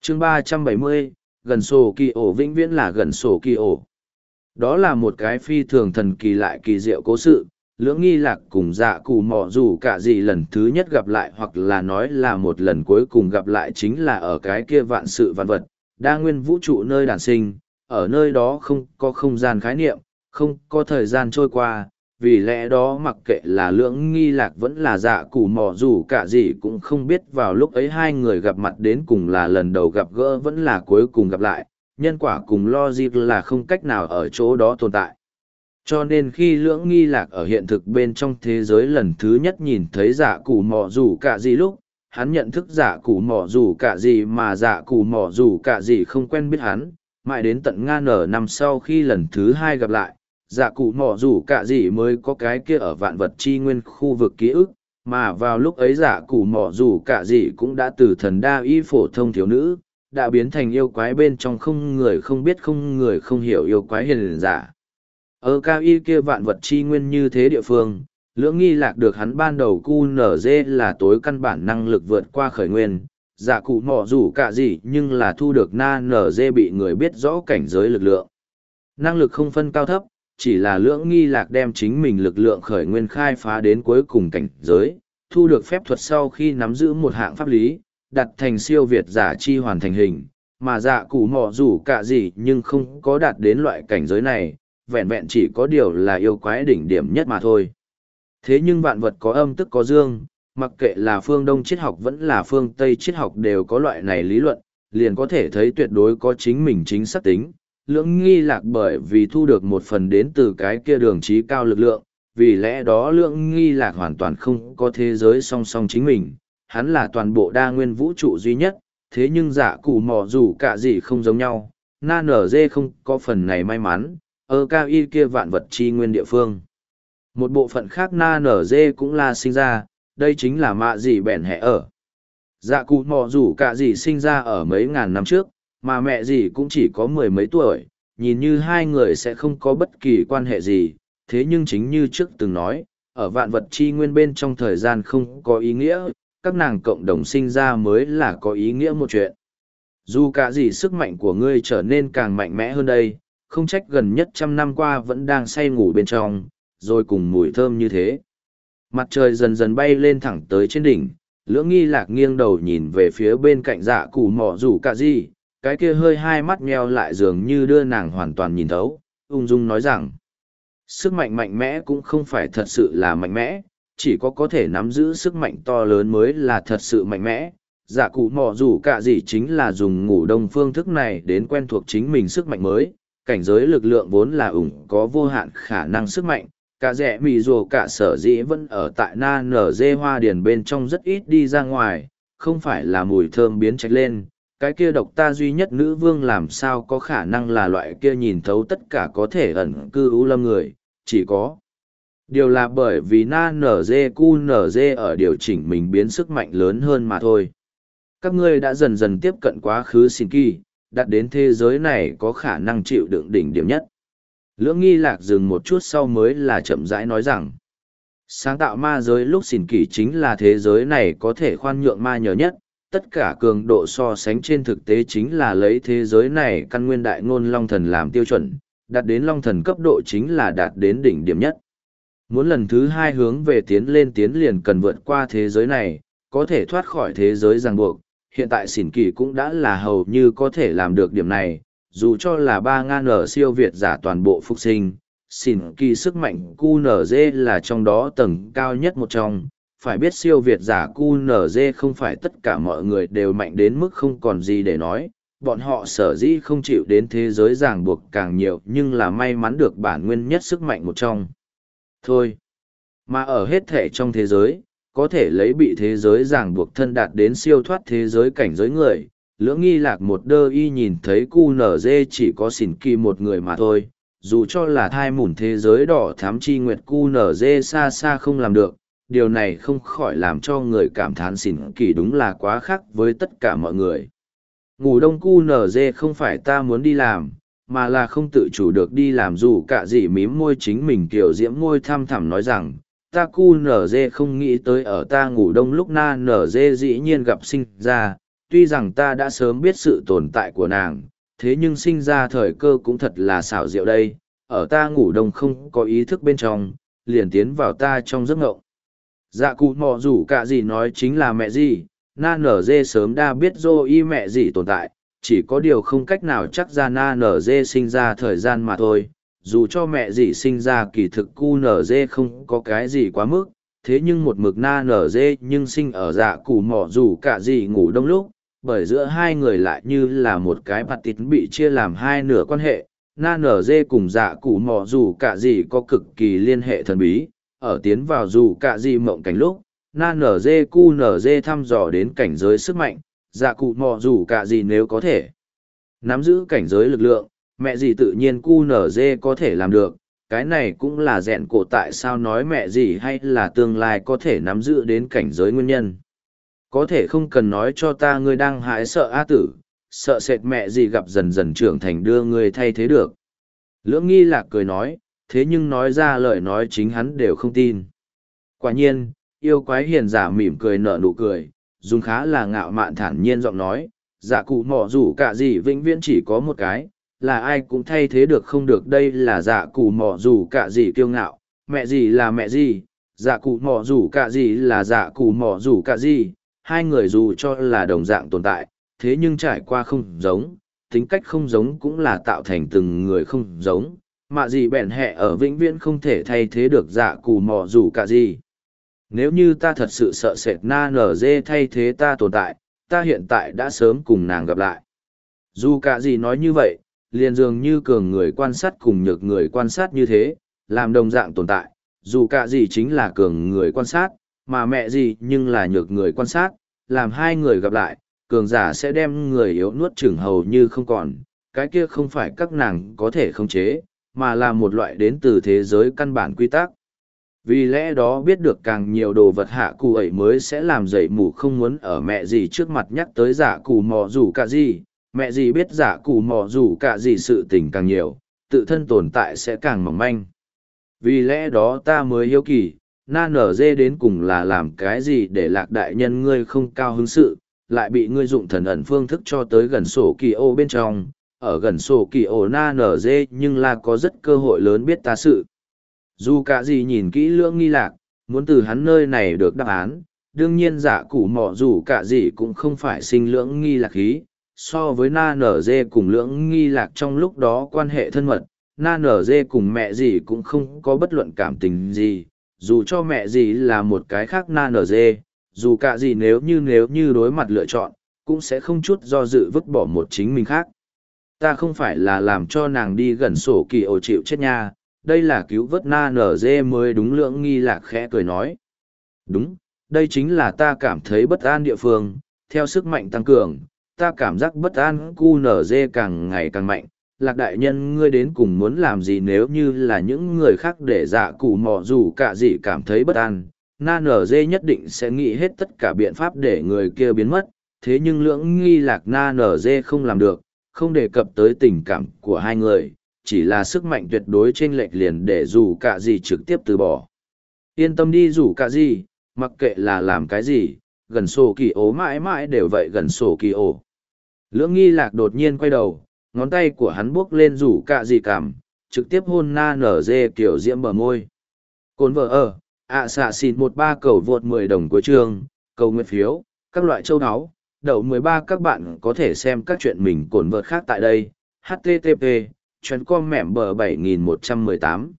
chương 370, gần sổ kỳ ổ vĩnh viễn là gần sổ kỳ ổ. Đó là một cái phi thường thần kỳ lại kỳ diệu cố sự. Lưỡng nghi lạc cùng dạ cụ mọ dù cả gì lần thứ nhất gặp lại hoặc là nói là một lần cuối cùng gặp lại chính là ở cái kia vạn sự vạn vật, đa nguyên vũ trụ nơi đản sinh, ở nơi đó không có không gian khái niệm, không có thời gian trôi qua, vì lẽ đó mặc kệ là lưỡng nghi lạc vẫn là dạ cụ mọ dù cả gì cũng không biết vào lúc ấy hai người gặp mặt đến cùng là lần đầu gặp gỡ vẫn là cuối cùng gặp lại, nhân quả cùng logic là không cách nào ở chỗ đó tồn tại. Cho nên khi lưỡng nghi lạc ở hiện thực bên trong thế giới lần thứ nhất nhìn thấy dạ cụ mọ dù cả gì lúc, hắn nhận thức dạ cụ mọ dù cả gì mà dạ cụ mọ dù cả gì không quen biết hắn, mãi đến tận ngàn nở năm sau khi lần thứ hai gặp lại, dạ cụ mọ dù cả gì mới có cái kia ở vạn vật chi nguyên khu vực ký ức, mà vào lúc ấy dạ cụ mọ dù cả gì cũng đã từ thần đa y phổ thông thiếu nữ, đã biến thành yêu quái bên trong không người không biết không người không hiểu yêu quái hiền giả. Ở cao y kia vạn vật chi nguyên như thế địa phương, lưỡng nghi lạc được hắn ban đầu QNZ là tối căn bản năng lực vượt qua khởi nguyên, dạ cụ mọ dù cả gì nhưng là thu được na NG bị người biết rõ cảnh giới lực lượng. Năng lực không phân cao thấp, chỉ là lưỡng nghi lạc đem chính mình lực lượng khởi nguyên khai phá đến cuối cùng cảnh giới, thu được phép thuật sau khi nắm giữ một hạng pháp lý, đặt thành siêu việt giả chi hoàn thành hình, mà dạ cụ mọ dù cả gì nhưng không có đạt đến loại cảnh giới này, vẹn vẹn chỉ có điều là yêu quái đỉnh điểm nhất mà thôi. Thế nhưng vạn vật có âm tức có dương, mặc kệ là phương Đông triết học vẫn là phương Tây triết học đều có loại này lý luận, liền có thể thấy tuyệt đối có chính mình chính xác tính. Lưỡng nghi lạc bởi vì thu được một phần đến từ cái kia đường trí cao lực lượng, vì lẽ đó lưỡng nghi lạc hoàn toàn không có thế giới song song chính mình, hắn là toàn bộ đa nguyên vũ trụ duy nhất, thế nhưng dạ cụ mò dù cả gì không giống nhau, na nở dê không có phần này may mắn, ở cao y kia vạn vật chi nguyên địa phương. Một bộ phận khác na nở dê cũng là sinh ra, đây chính là mạ gì bẻn hẹ ở. Dạ cụ mò dù cả gì sinh ra ở mấy ngàn năm trước, mà mẹ gì cũng chỉ có mười mấy tuổi, nhìn như hai người sẽ không có bất kỳ quan hệ gì, thế nhưng chính như trước từng nói, ở vạn vật chi nguyên bên trong thời gian không có ý nghĩa, các nàng cộng đồng sinh ra mới là có ý nghĩa một chuyện. Dù cả gì sức mạnh của ngươi trở nên càng mạnh mẽ hơn đây, không trách gần nhất 100 năm qua vẫn đang say ngủ bên trong, rồi cùng mùi thơm như thế. Mặt trời dần dần bay lên thẳng tới trên đỉnh, lưỡng nghi lạc nghiêng đầu nhìn về phía bên cạnh dạ cụ mỏ rủ cả gì, cái kia hơi hai mắt nheo lại dường như đưa nàng hoàn toàn nhìn thấu, ung dung nói rằng, sức mạnh mạnh mẽ cũng không phải thật sự là mạnh mẽ, chỉ có thể nắm giữ sức mạnh to lớn mới là thật sự mạnh mẽ. Dạ cụ mỏ rủ cả gì chính là dùng ngủ đông phương thức này đến quen thuộc chính mình sức mạnh mới, cảnh giới lực lượng vốn là có vô hạn khả năng sức mạnh, cả rẻ mì rùa cả sở dĩ vẫn ở tại na nở dê hoa điền bên trong rất ít đi ra ngoài, không phải là mùi thơm biến trạch lên, cái kia độc ta duy nhất nữ vương làm sao có khả năng là loại kia nhìn thấu tất cả có thể ẩn cư ưu lâm người, chỉ có. Điều là bởi vì na nở dê cu nở dê ở điều chỉnh mình biến sức mạnh lớn hơn mà thôi. Các ngươi đã dần dần tiếp cận quá khứ xin kỳ, đạt đến thế giới này có khả năng chịu đựng đỉnh điểm nhất. Lưỡng nghi lạc dừng một chút sau mới là chậm rãi nói rằng, sáng tạo ma giới lúc xỉn kỳ chính là thế giới này có thể khoan nhượng ma nhờ nhất, tất cả cường độ so sánh trên thực tế chính là lấy thế giới này căn nguyên đại ngôn long thần làm tiêu chuẩn, đạt đến long thần cấp độ chính là đạt đến đỉnh điểm nhất. Muốn lần thứ hai hướng về tiến lên tiến liền cần vượt qua thế giới này, có thể thoát khỏi thế giới ràng buộc, hiện tại xỉn kỳ cũng đã là hầu như có thể làm được điểm này, dù cho là 3.000 ở siêu việt giả toàn bộ phục sinh, xỉn kỳ sức mạnh QNZ là trong đó tầng cao nhất một trong, phải biết siêu việt giả QNZ không phải tất cả mọi người đều mạnh đến mức không còn gì để nói, bọn họ sở dĩ không chịu đến thế giới ràng buộc càng nhiều nhưng là may mắn được bản nguyên nhất sức mạnh một trong. Thôi, mà ở hết thể trong thế giới, có thể lấy bị thế giới ràng buộc thân đạt đến siêu thoát thế giới cảnh giới người, lưỡng nghi lạc một đơ y nhìn thấy QNZ chỉ có xỉn kỳ một người mà thôi, dù cho là thai mủn thế giới đỏ thám chi nguyệt QNZ xa xa không làm được, điều này không khỏi làm cho người cảm thán xỉn kỳ đúng là quá khác với tất cả mọi người. Ngủ đông QNZ không phải ta muốn đi làm, mà là không tự chủ được đi làm dù cả gì mím môi chính mình kiểu diễm môi thăm thẳm nói rằng, ta QNZ không nghĩ tới ở ta ngủ đông lúc na nở dê dĩ nhiên gặp sinh ra, tuy rằng ta đã sớm biết sự tồn tại của nàng, thế nhưng sinh ra thời cơ cũng thật là xảo diệu đây, ở ta ngủ đông không có ý thức bên trong, liền tiến vào ta trong giấc ngộng. Dạ cụ mò rủ cả gì nói chính là mẹ gì, na nở dê sớm đã biết dô y mẹ gì tồn tại, chỉ có điều không cách nào chắc ra na nở dê sinh ra thời gian mà thôi. Dù cho mẹ gì sinh ra kỳ thực cu nở dê không có cái gì quá mức, thế nhưng một mực na nở dê nhưng sinh ở dạ cụ mò rủ cả gì ngủ đông lúc, bởi giữa hai người lại như là một cái bạt tít bị chia làm hai nửa quan hệ. Na nở dê cùng dạ cụ mò rủ cả gì có cực kỳ liên hệ thần bí, ở tiến vào rủ cả gì mộng cảnh lúc, na nở dê cu nở dê thăm dò đến cảnh giới sức mạnh, dạ cụ mò rủ cả gì nếu có thể nắm giữ cảnh giới lực lượng, mẹ gì tự nhiên cu nở dê có thể làm được. Cái này cũng là rèn cổ tại sao nói mẹ gì hay là tương lai có thể nắm giữ đến cảnh giới nguyên nhân. Có thể không cần nói cho ta ngươi đang hãi sợ A tử, sợ sệt mẹ gì gặp dần dần trưởng thành đưa ngươi thay thế được. Lưỡng nghi lạc cười nói, thế nhưng nói ra lời nói chính hắn đều không tin. Quả nhiên, yêu quái hiền giả mỉm cười nở nụ cười, dùng khá là ngạo mạn thản nhiên giọng nói, giả cụ mỏ rủ cả gì vĩnh viễn chỉ có một cái, là ai cũng thay thế được không được. Đây là giả cụ mỏ rủ cả gì kiêu ngạo, mẹ gì là mẹ gì, giả cụ mỏ rủ cả gì là giả cụ mỏ rủ cả gì, hai người dù cho là đồng dạng tồn tại, thế nhưng trải qua không giống, tính cách không giống cũng là tạo thành từng người không giống, mà gì bèn hẹ ở vĩnh viễn không thể thay thế được giả cụ mỏ rủ cả gì. Nếu như ta thật sự sợ sệt na nở dê thay thế ta tồn tại, ta hiện tại đã sớm cùng nàng gặp lại. Dù cả gì nói như vậy, liền dường như cường người quan sát cùng nhược người quan sát như thế, làm đồng dạng tồn tại, dù cả gì chính là cường người quan sát, mà mẹ gì nhưng là nhược người quan sát, làm hai người gặp lại, cường giả sẽ đem người yếu nuốt chửng hầu như không còn, cái kia không phải các nàng có thể khống chế, mà là một loại đến từ thế giới căn bản quy tắc. Vì lẽ đó biết được càng nhiều đồ vật hạ cụ ấy mới sẽ làm dậy mù không muốn ở mẹ gì trước mặt nhắc tới giả cụ mò rủ cả gì, mẹ gì biết giả cụ mò rủ cả gì sự tình càng nhiều, tự thân tồn tại sẽ càng mỏng manh. Vì lẽ đó ta mới hiếu kỳ, na nở dê đến cùng là làm cái gì để lạc đại nhân ngươi không cao hứng sự, lại bị ngươi dụng thần ẩn phương thức cho tới gần sổ kỳ ô bên trong, ở gần sổ kỳ ô na nở dê nhưng là có rất cơ hội lớn biết ta sự. Dù cả gì nhìn kỹ lưỡng nghi lạc, muốn từ hắn nơi này được đáp án, đương nhiên giả cụ mỏ dù cả gì cũng không phải sinh lưỡng nghi lạc khí. So với na nở dê cùng lưỡng nghi lạc trong lúc đó quan hệ thân mật, na nở dê cùng mẹ gì cũng không có bất luận cảm tình gì, dù cho mẹ gì là một cái khác na nở dê, dù cả gì nếu như đối mặt lựa chọn, cũng sẽ không chút do dự vứt bỏ một chính mình khác. Ta không phải là làm cho nàng đi gần sổ kỳ ổ chịu chết nha, đây là cứu vớt na nở dê mới đúng. Lưỡng nghi lạc khẽ cười nói. Đúng, đây chính là ta cảm thấy bất an địa phương, theo sức mạnh tăng cường, ta cảm giác bất an cu nở dê càng ngày càng mạnh. Lạc đại nhân ngươi đến cùng muốn làm gì nếu như là những người khác để dạ cụ mò dù cả gì cảm thấy bất an, na nở dê nhất định sẽ nghĩ hết tất cả biện pháp để người kia biến mất, thế nhưng lưỡng nghi lạc na nở dê không làm được, không đề cập tới tình cảm của hai người, chỉ là sức mạnh tuyệt đối chênh lệch liền để dù cả gì trực tiếp từ bỏ. Yên tâm đi dù cả gì, mặc kệ là làm cái gì, gần sổ kỳ ố mãi mãi đều vậy gần sổ kỳ ố. Lưỡng nghi lạc đột nhiên quay đầu, ngón tay của hắn buốc lên rủ cả gì cảm, trực tiếp hôn na nở dê kiểu diễm bờ môi. Cồn vợ ở, xạ xịt 13 cầu vượt 10 đồng của trường, cầu nguyện phiếu, các loại châu áo, đậu 13 các bạn có thể xem các chuyện mình cồn vợt khác tại đây. HTTP, chuyến com mẻm bờ 7118.